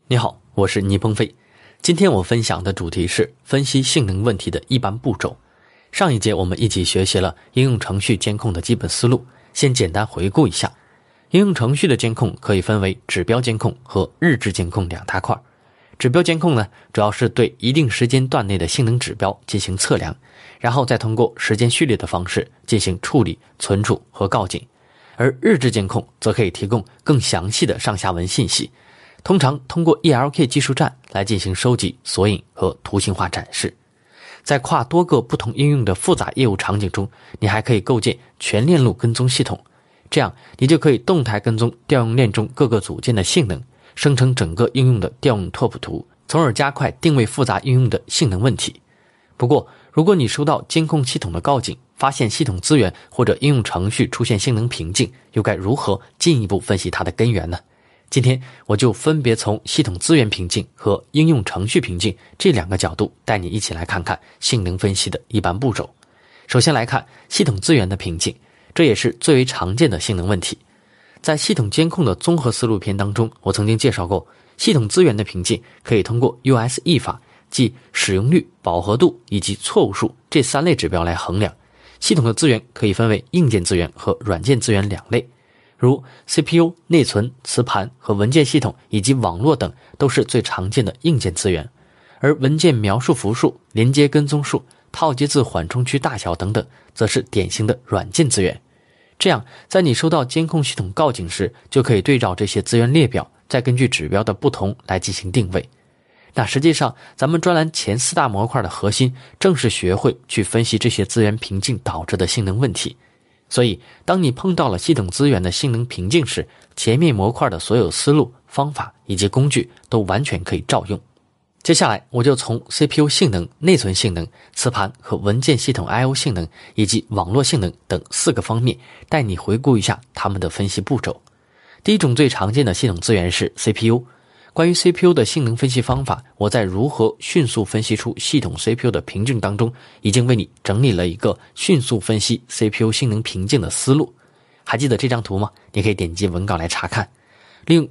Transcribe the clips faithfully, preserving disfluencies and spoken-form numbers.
你好，我是倪鹏飞。今天我分享的主题是分析性能问题的一般步骤。上一节我们一起学习了应用程序监控的基本思路，先简单回顾一下。应用程序的监控可以分为指标监控和日志监控两大块。指标监控呢，主要是对一定时间段内的性能指标进行测量，然后再通过时间序列的方式进行处理、存储和告警。而日志监控则可以提供更详细的上下文信息，通常通过 E L K 技术站来进行收集、索引和图形化展示。在跨多个不同应用的复杂业务场景中，你还可以构建全链路跟踪系统，这样你就可以动态跟踪调用链中各个组件的性能，生成整个应用的调用拓扑图，从而加快定位复杂应用的性能问题。不过，如果你收到监控系统的告警，发现系统资源或者应用程序出现性能瓶颈，又该如何进一步分析它的根源呢？今天我就分别从系统资源瓶颈和应用程序瓶颈这两个角度带你一起来看看性能分析的一般步骤。首先来看系统资源的瓶颈，这也是最为常见的性能问题。在系统监控的综合思路篇当中，我曾经介绍过，系统资源的瓶颈可以通过 U S E 法，即使用率、饱和度以及错误数这三类指标来衡量。系统的资源可以分为硬件资源和软件资源两类，如 C P U、内存、磁盘和文件系统以及网络等都是最常见的硬件资源，而文件描述符数、连接跟踪数、套接字缓冲区大小等等则是典型的软件资源。这样，在你收到监控系统告警时，就可以对照这些资源列表，再根据指标的不同来进行定位。那实际上，咱们专栏前四大模块的核心正是学会去分析这些资源瓶颈导致的性能问题。所以，当你碰到了系统资源的性能瓶颈时，前面模块的所有思路、方法以及工具都完全可以照用。接下来，我就从 C P U 性能、内存性能、磁盘和文件系统 I O 性能以及网络性能等四个方面，带你回顾一下它们的分析步骤。第一种最常见的系统资源是 C P U。关于 C P U 的性能分析方法，我在如何迅速分析出系统 C P U 的瓶颈当中，已经为你整理了一个迅速分析 C P U 性能瓶颈的思路。还记得这张图吗？你可以点击文稿来查看。利用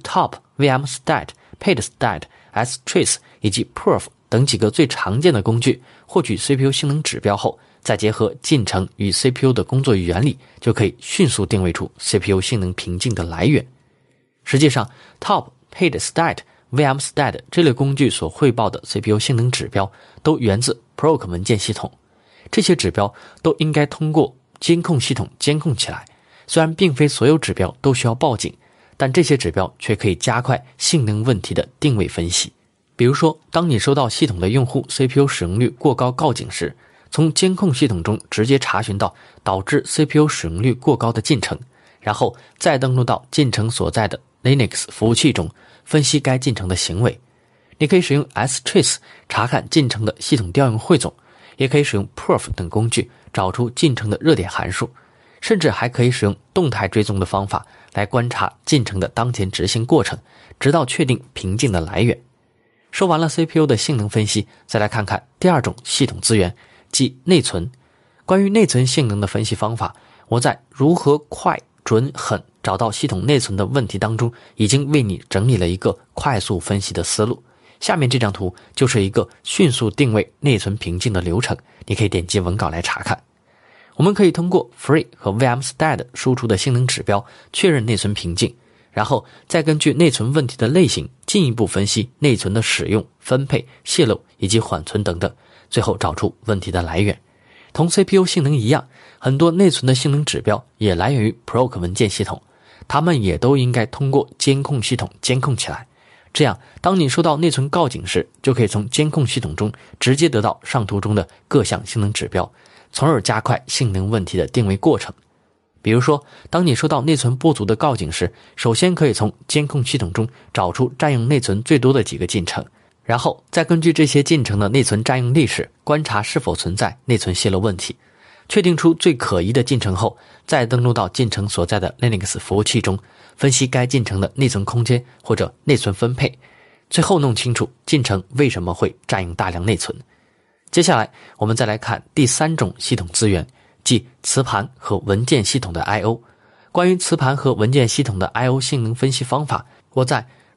Top、V M Stat、PaidStat、Strace 以及 Perf 等几个最常见的工具，获取 C P U 性能指标后，再结合进程与 C P U 的工作原理，就可以迅速定位出 C P U 性能瓶颈的来源。实际上 Top、PaidStat、V M Stat 这类工具所汇报的 C P U 性能指标都源自 Proc 文件系统，这些指标都应该通过监控系统监控起来。虽然并非所有指标都需要报警，但这些指标却可以加快性能问题的定位分析。比如说，当你收到系统的用户 C P U 使用率过高告警时，从监控系统中直接查询到导致 C P U 使用率过高的进程，然后再登录到进程所在的 Linux 服务器中，分析该进程的行为。你可以使用 Strace 查看进程的系统调用汇总，也可以使用 Perf 等工具找出进程的热点函数，甚至还可以使用动态追踪的方法来观察进程的当前执行过程，直到确定瓶颈的来源。说完了 C P U 的性能分析，再来看看第二种系统资源，即内存。关于内存性能的分析方法，我在如何快、准、狠找到系统内存的问题当中，已经为你整理了一个快速分析的思路。下面这张图就是一个迅速定位内存瓶颈的流程，你可以点击文稿来查看。我们可以通过 Free 和 V M Stat 输出的性能指标确认内存瓶颈，然后再根据内存问题的类型进一步分析内存的使用、分配、泄露以及缓存等等，最后找出问题的来源。同 C P U 性能一样，很多内存的性能指标也来源于 Proc 文件系统，它们也都应该通过监控系统监控起来。这样，当你收到内存告警时，就可以从监控系统中直接得到上图中的各项性能指标，从而加快性能问题的定位过程。比如说，当你收到内存不足的告警时，首先可以从监控系统中找出占用内存最多的几个进程，然后再根据这些进程的内存占用历史，观察是否存在内存泄露问题。确定出最可疑的进程后，再登录到进程所在的 Linux 服务器中，分析该进程的内存空间或者内存分配，最后弄清楚进程为什么会占用大量内存。接下来我们再来看第三种系统资源，即磁盘和文件系统的 I O。 关于磁盘和文件系统的 I O 性能分析方法，我在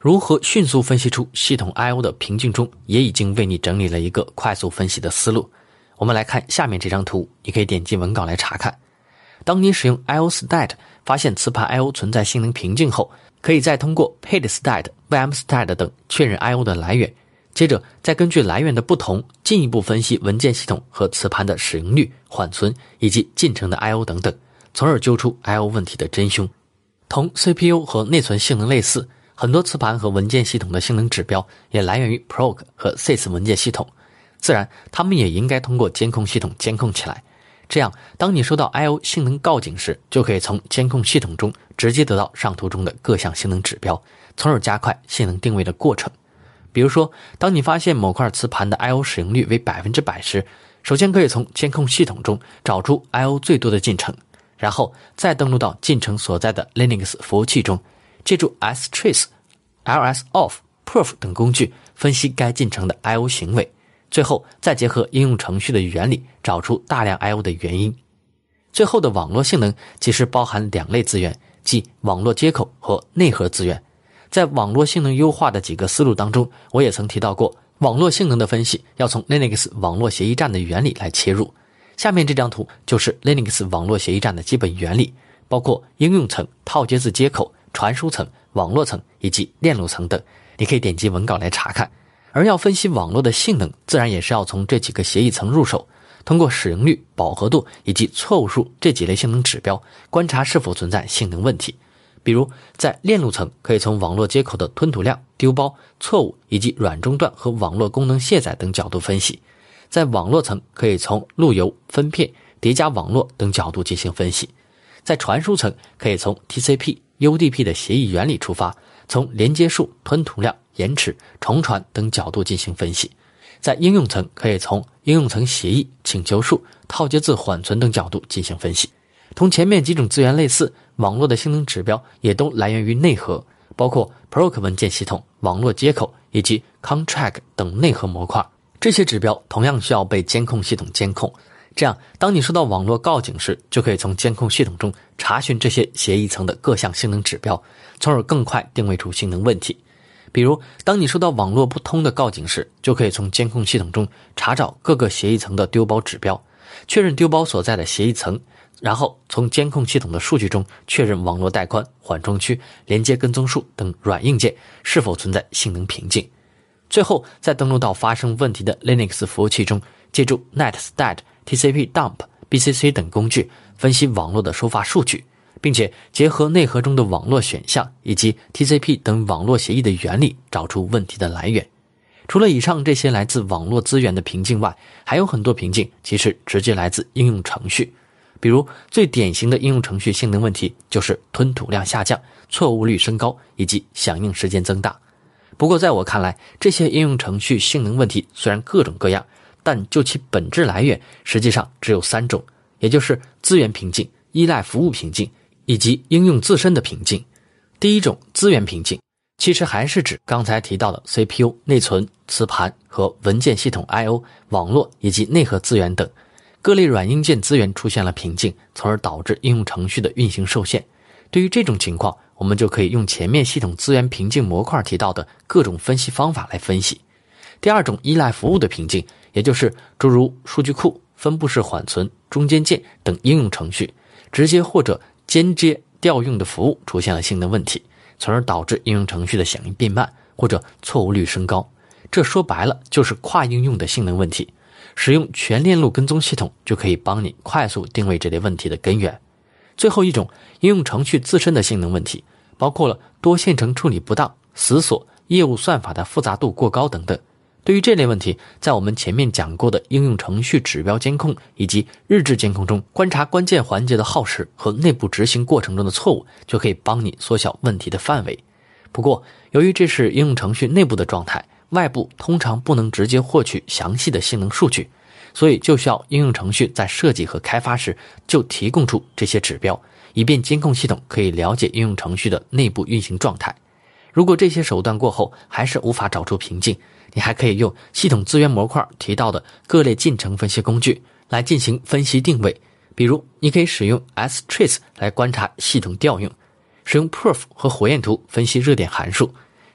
如何迅速分析出系统 I O 的瓶颈中，也已经为你整理了一个快速分析的思路。我们来看下面这张图，你可以点击文稿来查看。当你使用 I O Stat 发现磁盘 I O 存在性能瓶颈后，可以再通过 Pid Stat、V M Stat 等确认 I O 的来源，接着再根据来源的不同，进一步分析文件系统和磁盘的使用率、缓存以及进程的 I O 等等，从而揪出 I O 问题的真凶。同 C P U 和内存性能类似，很多磁盘和文件系统的性能指标也来源于 P R O C 和 S I S 文件系统，自然它们也应该通过监控系统监控起来。这样当你收到 I O 性能告警时，就可以从监控系统中直接得到上图中的各项性能指标，从而加快性能定位的过程。比如说，当你发现某块磁盘的 I O 使用率为 百分之百 时，首先可以从监控系统中找出 I O 最多的进程，然后再登录到进程所在的 Linux 服务器中，借助 strace、L S off、perf 等工具分析该进程的 I O 行为，最后再结合应用程序的原理找出大量 I O 的原因。最后的网络性能其实包含两类资源，即网络接口和内核资源。在网络性能优化的几个思路当中，我也曾提到过，网络性能的分析要从 Linux 网络协议站的原理来切入。下面这张图就是 Linux 网络协议站的基本原理，包括应用层、套接字接口、传输层、网络层以及链路层等，你可以点击文稿来查看。而要分析网络的性能，自然也是要从这几个协议层入手，通过使用率、饱和度以及错误数这几类性能指标，观察是否存在性能问题。比如在链路层，可以从网络接口的吞吐量、丢包、错误以及软中断和网络功能卸载等角度分析；在网络层，可以从路由、分片、叠加网络等角度进行分析；在传输层，可以从 T C P、U D P 的协议原理出发，从连接数、吞吐量、延迟、重传等角度进行分析；在应用层，可以从应用层协议、请求数、套接字缓存等角度进行分析。同前面几种资源类似，网络的性能指标也都来源于内核，包括 P R O C 文件系统、网络接口以及 Contract 等内核模块。这些指标同样需要被监控系统监控，这样当你收到网络告警时，就可以从监控系统中查询这些协议层的各项性能指标，从而更快定位出性能问题。比如当你收到网络不通的告警时，就可以从监控系统中查找各个协议层的丢包指标，确认丢包所在的协议层，然后从监控系统的数据中确认网络带宽、缓冲区、连接跟踪数等软硬件是否存在性能瓶颈。最后再登录到发生问题的 Linux 服务器中，借助 netstat、T C P dump、B C C 等工具分析网络的收发数据，并且结合内核中的网络选项以及 T C P 等网络协议的原理，找出问题的来源。除了以上这些来自网络资源的瓶颈外，还有很多瓶颈其实直接来自应用程序。比如最典型的应用程序性能问题就是吞吐量下降、错误率升高以及响应时间增大。不过在我看来，这些应用程序性能问题虽然各种各样，但就其本质来源实际上只有三种，也就是资源瓶颈、依赖服务瓶颈以及应用自身的瓶颈。第一种资源瓶颈其实还是指刚才提到的 C P U、内存、磁盘和文件系统 I O、网络以及内核资源等各类软硬件资源出现了瓶颈，从而导致应用程序的运行受限。对于这种情况，我们就可以用前面系统资源瓶颈模块提到的各种分析方法来分析。第二种依赖服务的瓶颈，也就是诸如数据库、分布式缓存、中间件等应用程序直接或者间接调用的服务出现了性能问题，从而导致应用程序的响应变慢或者错误率升高。这说白了就是跨应用的性能问题。使用全链路跟踪系统就可以帮你快速定位这类问题的根源。最后一种应用程序自身的性能问题，包括了多线程处理不当、死锁、业务算法的复杂度过高等等。对于这类问题，在我们前面讲过的应用程序指标监控以及日志监控中，观察关键环节的耗时和内部执行过程中的错误，就可以帮你缩小问题的范围。不过由于这是应用程序内部的状态，外部通常不能直接获取详细的性能数据，所以就需要应用程序在设计和开发时就提供出这些指标，以便监控系统可以了解应用程序的内部运行状态。如果这些手段过后还是无法找出瓶颈，你还可以用系统资源模块提到的各类进程分析工具来进行分析定位。比如你可以使用 strace 来观察系统调用，使用 perf 和火焰图分析热点函数，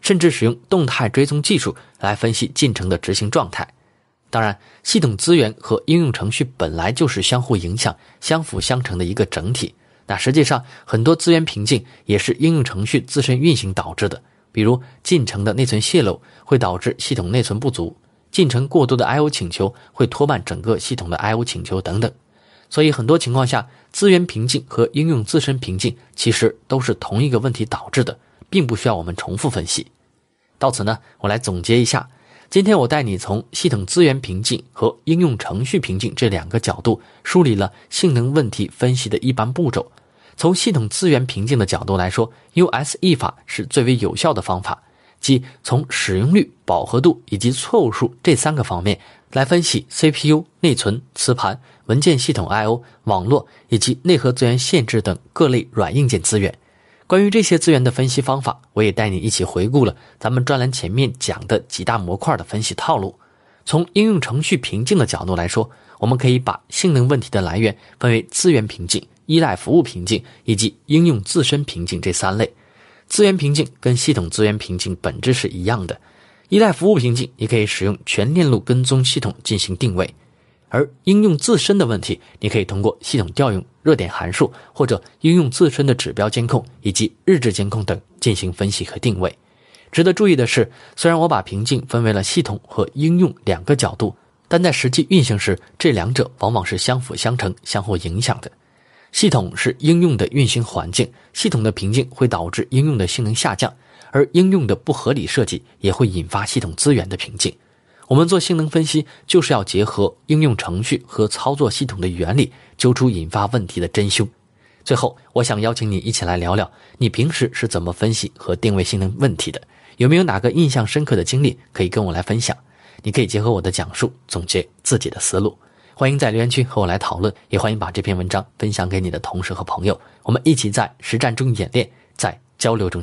甚至使用动态追踪技术来分析进程的执行状态。当然，系统资源和应用程序本来就是相互影响、相辅相成的一个整体。那实际上，很多资源瓶颈也是应用程序自身运行导致的，比如进程的内存泄漏会导致系统内存不足，进程过多的 I O 请求会拖慢整个系统的 I O 请求等等。所以很多情况下，资源瓶颈和应用自身瓶颈其实都是同一个问题导致的，并不需要我们重复分析。到此呢，我来总结一下，今天我带你从系统资源瓶颈和应用程序瓶颈这两个角度梳理了性能问题分析的一般步骤。从系统资源瓶颈的角度来说， U S E 法是最为有效的方法，即从使用率、饱和度以及错误数这三个方面来分析 C P U、内存、磁盘、文件系统 I O、网络以及内核资源限制等各类软硬件资源。关于这些资源的分析方法，我也带你一起回顾了咱们专栏前面讲的几大模块的分析套路。从应用程序瓶颈的角度来说，我们可以把性能问题的来源分为资源瓶颈、依赖服务瓶颈以及应用自身瓶颈这三类。资源瓶颈跟系统资源瓶颈本质是一样的，依赖服务瓶颈你可以使用全链路跟踪系统进行定位，而应用自身的问题你可以通过系统调用、热点函数或者应用自身的指标监控以及日志监控等进行分析和定位。值得注意的是，虽然我把瓶颈分为了系统和应用两个角度，但在实际运行时，这两者往往是相辅相成、相互影响的。系统是应用的运行环境，系统的瓶颈会导致应用的性能下降，而应用的不合理设计也会引发系统资源的瓶颈。我们做性能分析，就是要结合应用程序和操作系统的原理，揪出引发问题的真凶。最后，我想邀请你一起来聊聊，你平时是怎么分析和定位性能问题的？有没有哪个印象深刻的经历可以跟我来分享？你可以结合我的讲述，总结自己的思路。欢迎在留言区和我来讨论，也欢迎把这篇文章分享给你的同事和朋友，我们一起在实战中演练，在交流中